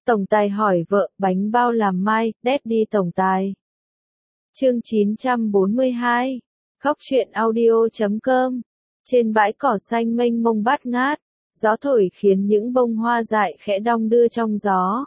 Tổng tài hỏi vợ, bánh bao làm mai, Daddy tổng tài. Chương 942. Khóc chuyện audio.com. Trên bãi cỏ xanh mênh mông bát ngát, gió thổi khiến những bông hoa dại khẽ đong đưa trong gió.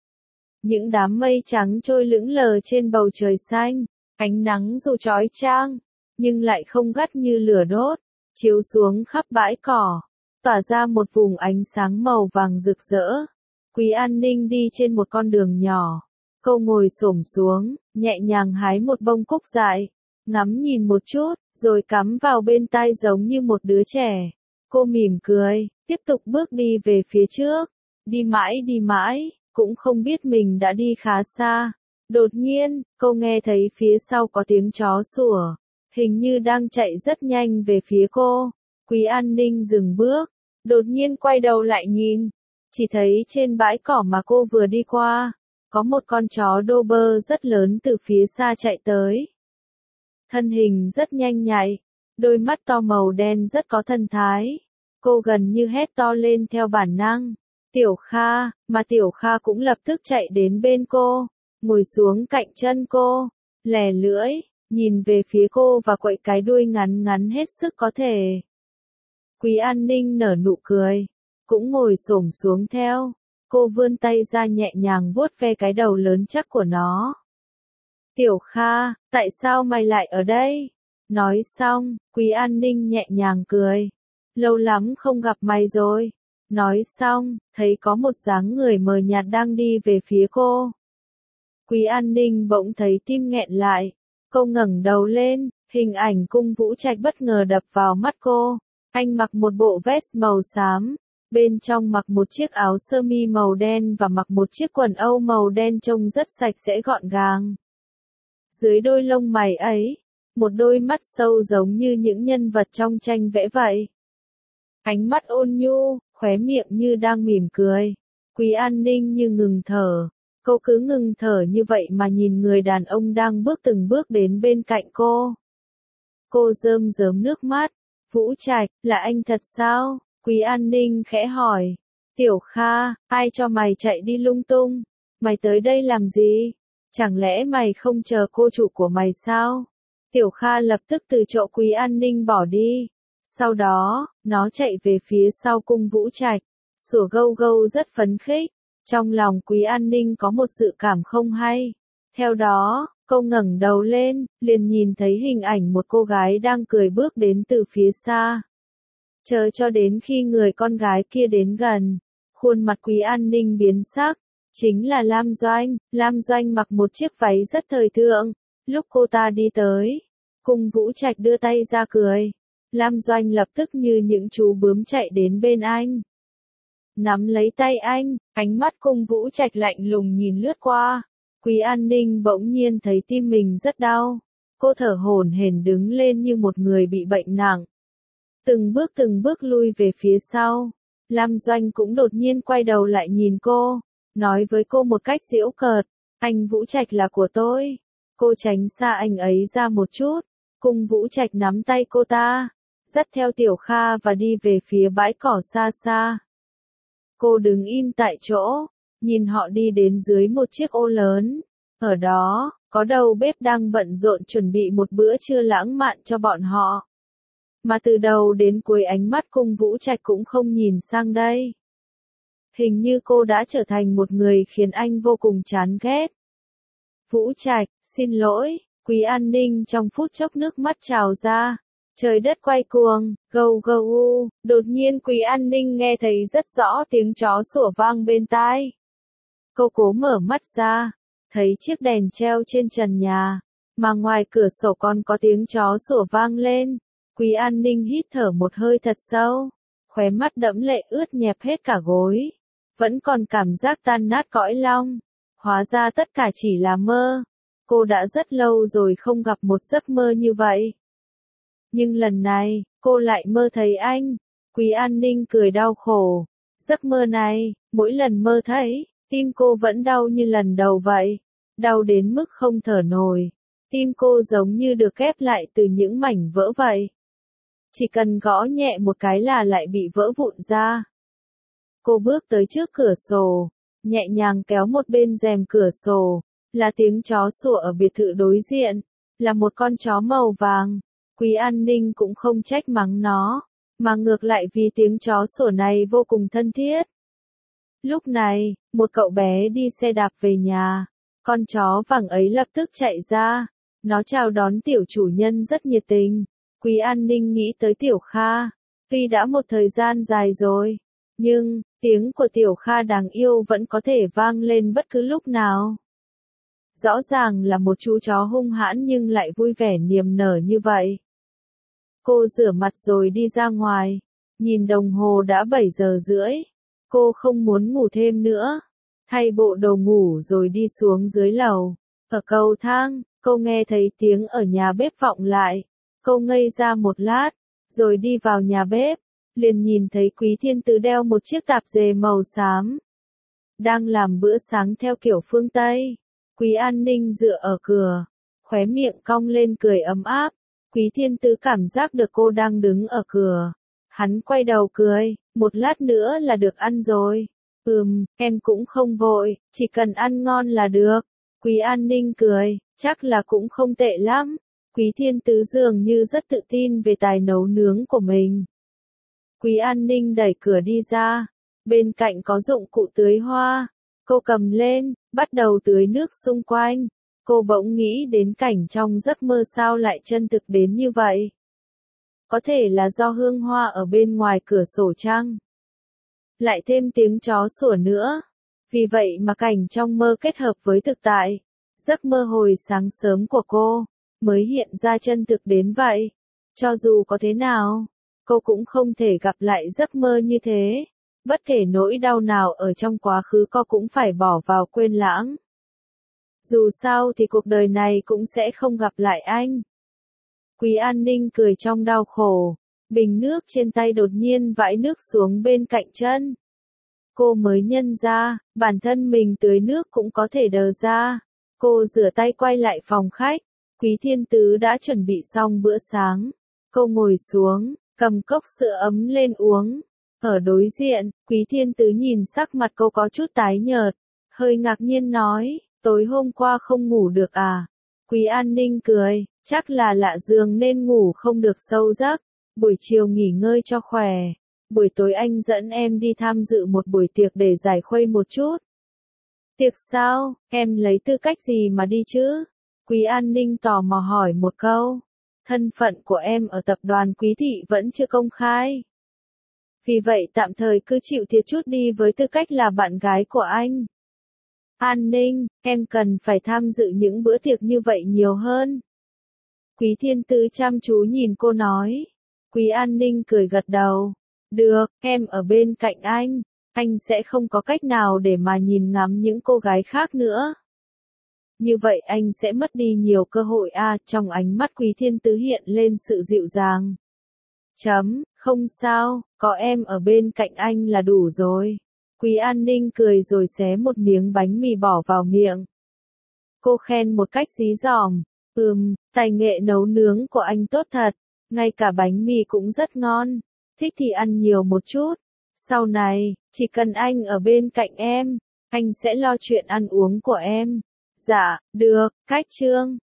Những đám mây trắng trôi lững lờ trên bầu trời xanh, ánh nắng dù chói chang, nhưng lại không gắt như lửa đốt, chiếu xuống khắp bãi cỏ, tỏa ra một vùng ánh sáng màu vàng rực rỡ. Quý An Ninh đi trên một con đường nhỏ, cô ngồi xổm xuống, nhẹ nhàng hái một bông cúc dại, ngắm nhìn một chút, rồi cắm vào bên tai giống như một đứa trẻ. Cô mỉm cười, tiếp tục bước đi về phía trước, đi mãi, cũng không biết mình đã đi khá xa. Đột nhiên, cô nghe thấy phía sau có tiếng chó sủa, hình như đang chạy rất nhanh về phía cô. Quý An Ninh dừng bước, đột nhiên quay đầu lại nhìn, chỉ thấy trên bãi cỏ mà cô vừa đi qua, có một con chó Doberman rất lớn từ phía xa chạy tới. Thân hình rất nhanh nhạy, đôi mắt to màu đen rất có thần thái. Cô gần như hét to lên theo bản năng. Tiểu Kha, mà Tiểu Kha cũng lập tức chạy đến bên cô, ngồi xuống cạnh chân cô, lè lưỡi, nhìn về phía cô và quậy cái đuôi ngắn ngắn hết sức có thể. Quý An Ninh nở nụ cười, cũng ngồi xổm xuống theo. Cô vươn tay ra nhẹ nhàng vuốt ve cái đầu lớn chắc của nó. Tiểu Kha, tại sao mày lại ở đây? Nói xong, Quý An Ninh nhẹ nhàng cười. Lâu lắm không gặp mày rồi. Nói xong, thấy có một dáng người mờ nhạt đang đi về phía cô. Quý An Ninh bỗng thấy tim nghẹn lại. Cô ngẩng đầu lên, hình ảnh Cung Vũ Trạch bất ngờ đập vào mắt cô. Anh mặc một bộ vest màu xám, bên trong mặc một chiếc áo sơ mi màu đen và mặc một chiếc quần âu màu đen trông rất sạch sẽ gọn gàng. Dưới đôi lông mày ấy, một đôi mắt sâu giống như những nhân vật trong tranh vẽ vậy. Ánh mắt ôn nhu, khóe miệng như đang mỉm cười. Quý An Ninh như ngừng thở. Cô cứ ngừng thở như vậy mà nhìn người đàn ông đang bước từng bước đến bên cạnh cô. Cô rơm rớm nước mắt. Vũ Trạch, là anh thật sao? Quý An Ninh khẽ hỏi. Tiểu Kha, ai cho mày chạy đi lung tung? Mày tới đây làm gì? Chẳng lẽ mày không chờ cô chủ của mày sao? Tiểu Kha lập tức từ chỗ Quý An Ninh bỏ đi. Sau đó, nó chạy về phía sau Cung Vũ Trạch, sủa gâu gâu rất phấn khích. Trong lòng Quý An Ninh có một dự cảm không hay. Theo đó, cô ngẩng đầu lên, liền nhìn thấy hình ảnh một cô gái đang cười bước đến từ phía xa. Chờ cho đến khi người con gái kia đến gần, khuôn mặt Quý An Ninh biến sắc. Chính là Lam Doanh. Lam Doanh mặc một chiếc váy rất thời thượng. Lúc cô ta đi tới, Cung Vũ Trạch đưa tay ra cười. Lam Doanh lập tức như những chú bướm chạy đến bên anh. Nắm lấy tay anh, ánh mắt Cung Vũ Trạch lạnh lùng nhìn lướt qua. Quý An Ninh bỗng nhiên thấy tim mình rất đau. Cô thở hổn hển đứng lên như một người bị bệnh nặng. Từng bước lui về phía sau. Lam Doanh cũng đột nhiên quay đầu lại nhìn cô, nói với cô một cách giễu cợt. Anh Vũ Trạch là của tôi. Cô tránh xa anh ấy ra một chút. Cung Vũ Trạch nắm tay cô ta, dắt theo Tiểu Kha và đi về phía bãi cỏ xa xa. Cô đứng im tại chỗ, nhìn họ đi đến dưới một chiếc ô lớn. Ở đó, có đầu bếp đang bận rộn chuẩn bị một bữa trưa lãng mạn cho bọn họ. Mà từ đầu đến cuối ánh mắt Cung Vũ Trạch cũng không nhìn sang đây. Hình như cô đã trở thành một người khiến anh vô cùng chán ghét. Vũ Trạch, xin lỗi. Quý An Ninh trong phút chốc nước mắt trào ra. Trời đất quay cuồng, gâu gâu u. Đột nhiên Quý An Ninh nghe thấy rất rõ tiếng chó sủa vang bên tai. Cô cố mở mắt ra, thấy chiếc đèn treo trên trần nhà, mà ngoài cửa sổ còn có tiếng chó sủa vang lên. Quý An Ninh hít thở một hơi thật sâu, khóe mắt đẫm lệ ướt nhẹp hết cả gối. Vẫn còn cảm giác tan nát cõi lòng. Hóa ra tất cả chỉ là mơ. Cô đã rất lâu rồi không gặp một giấc mơ như vậy. Nhưng lần này, cô lại mơ thấy anh. Quý An Ninh cười đau khổ. Giấc mơ này, mỗi lần mơ thấy, tim cô vẫn đau như lần đầu vậy. Đau đến mức không thở nổi. Tim cô giống như được ghép lại từ những mảnh vỡ vậy. Chỉ cần gõ nhẹ một cái là lại bị vỡ vụn ra. Cô bước tới trước cửa sổ, nhẹ nhàng kéo một bên rèm cửa sổ, là tiếng chó sủa ở biệt thự đối diện, là một con chó màu vàng. Quý An Ninh cũng không trách mắng nó, mà ngược lại vì tiếng chó sủa này vô cùng thân thiết. Lúc này, một cậu bé đi xe đạp về nhà, con chó vàng ấy lập tức chạy ra, nó chào đón tiểu chủ nhân rất nhiệt tình. Quý An Ninh nghĩ tới Tiểu Kha, tuy đã một thời gian dài rồi, nhưng tiếng của Tiểu Kha đáng yêu vẫn có thể vang lên bất cứ lúc nào. Rõ ràng là một chú chó hung hãn nhưng lại vui vẻ niềm nở như vậy. Cô rửa mặt rồi đi ra ngoài, nhìn đồng hồ đã 7 giờ rưỡi. Cô không muốn ngủ thêm nữa. Thay bộ đồ ngủ rồi đi xuống dưới lầu. Ở cầu thang, cô nghe thấy tiếng ở nhà bếp vọng lại. Cô ngây ra một lát, rồi đi vào nhà bếp. Liền nhìn thấy Quý Thiên Tứ đeo một chiếc tạp dề màu xám. Đang làm bữa sáng theo kiểu phương Tây. Quý An Ninh dựa ở cửa, khóe miệng cong lên cười ấm áp. Quý Thiên Tứ cảm giác được cô đang đứng ở cửa. Hắn quay đầu cười, một lát nữa là được ăn rồi. Em cũng không vội, chỉ cần ăn ngon là được. Quý An Ninh cười, chắc là cũng không tệ lắm. Quý Thiên Tứ dường như rất tự tin về tài nấu nướng của mình. Quý An Ninh đẩy cửa đi ra, bên cạnh có dụng cụ tưới hoa. Cô cầm lên, bắt đầu tưới nước xung quanh. Cô bỗng nghĩ đến cảnh trong giấc mơ sao lại chân thực đến như vậy. Có thể là do hương hoa ở bên ngoài cửa sổ chăng? Lại thêm tiếng chó sủa nữa. Vì vậy mà cảnh trong mơ kết hợp với thực tại. Giấc mơ hồi sáng sớm của cô mới hiện ra chân thực đến vậy. Cho dù có thế nào, cô cũng không thể gặp lại giấc mơ như thế. Bất kể nỗi đau nào ở trong quá khứ cô cũng phải bỏ vào quên lãng. Dù sao thì cuộc đời này cũng sẽ không gặp lại anh. Quý An Ninh cười trong đau khổ. Bình nước trên tay đột nhiên vãi nước xuống bên cạnh chân. Cô mới nhận ra, bản thân mình tưới nước cũng có thể đờ ra. Cô rửa tay quay lại phòng khách. Quý Thiên Tứ đã chuẩn bị xong bữa sáng. Cô ngồi xuống, cầm cốc sữa ấm lên uống. Ở đối diện, Quý Thiên Tứ nhìn sắc mặt cô có chút tái nhợt. Hơi ngạc nhiên nói, tối hôm qua không ngủ được à? Quý An Ninh cười, chắc là lạ giường nên ngủ không được sâu giấc. Buổi chiều nghỉ ngơi cho khỏe. Buổi tối anh dẫn em đi tham dự một buổi tiệc để giải khuây một chút. Tiệc sao, em lấy tư cách gì mà đi chứ? Quý An Ninh tò mò hỏi một câu. Thân phận của em ở tập đoàn Quý Thị vẫn chưa công khai. Vì vậy tạm thời cứ chịu thiệt chút đi với tư cách là bạn gái của anh. An Ninh, em cần phải tham dự những bữa tiệc như vậy nhiều hơn. Quý Thiên Tứ chăm chú nhìn cô nói. Quý An Ninh cười gật đầu. Được, em ở bên cạnh anh sẽ không có cách nào để mà nhìn ngắm những cô gái khác nữa. Như vậy anh sẽ mất đi nhiều cơ hội trong ánh mắt Quý Thiên Tứ hiện lên sự dịu dàng. Không sao, có em ở bên cạnh anh là đủ rồi. Quý An Ninh cười rồi xé một miếng bánh mì bỏ vào miệng. Cô khen một cách dí dỏm. Tài nghệ nấu nướng của anh tốt thật. Ngay cả bánh mì cũng rất ngon. Thích thì ăn nhiều một chút. Sau này, chỉ cần anh ở bên cạnh em, anh sẽ lo chuyện ăn uống của em. Dạ, được, Khách Trương.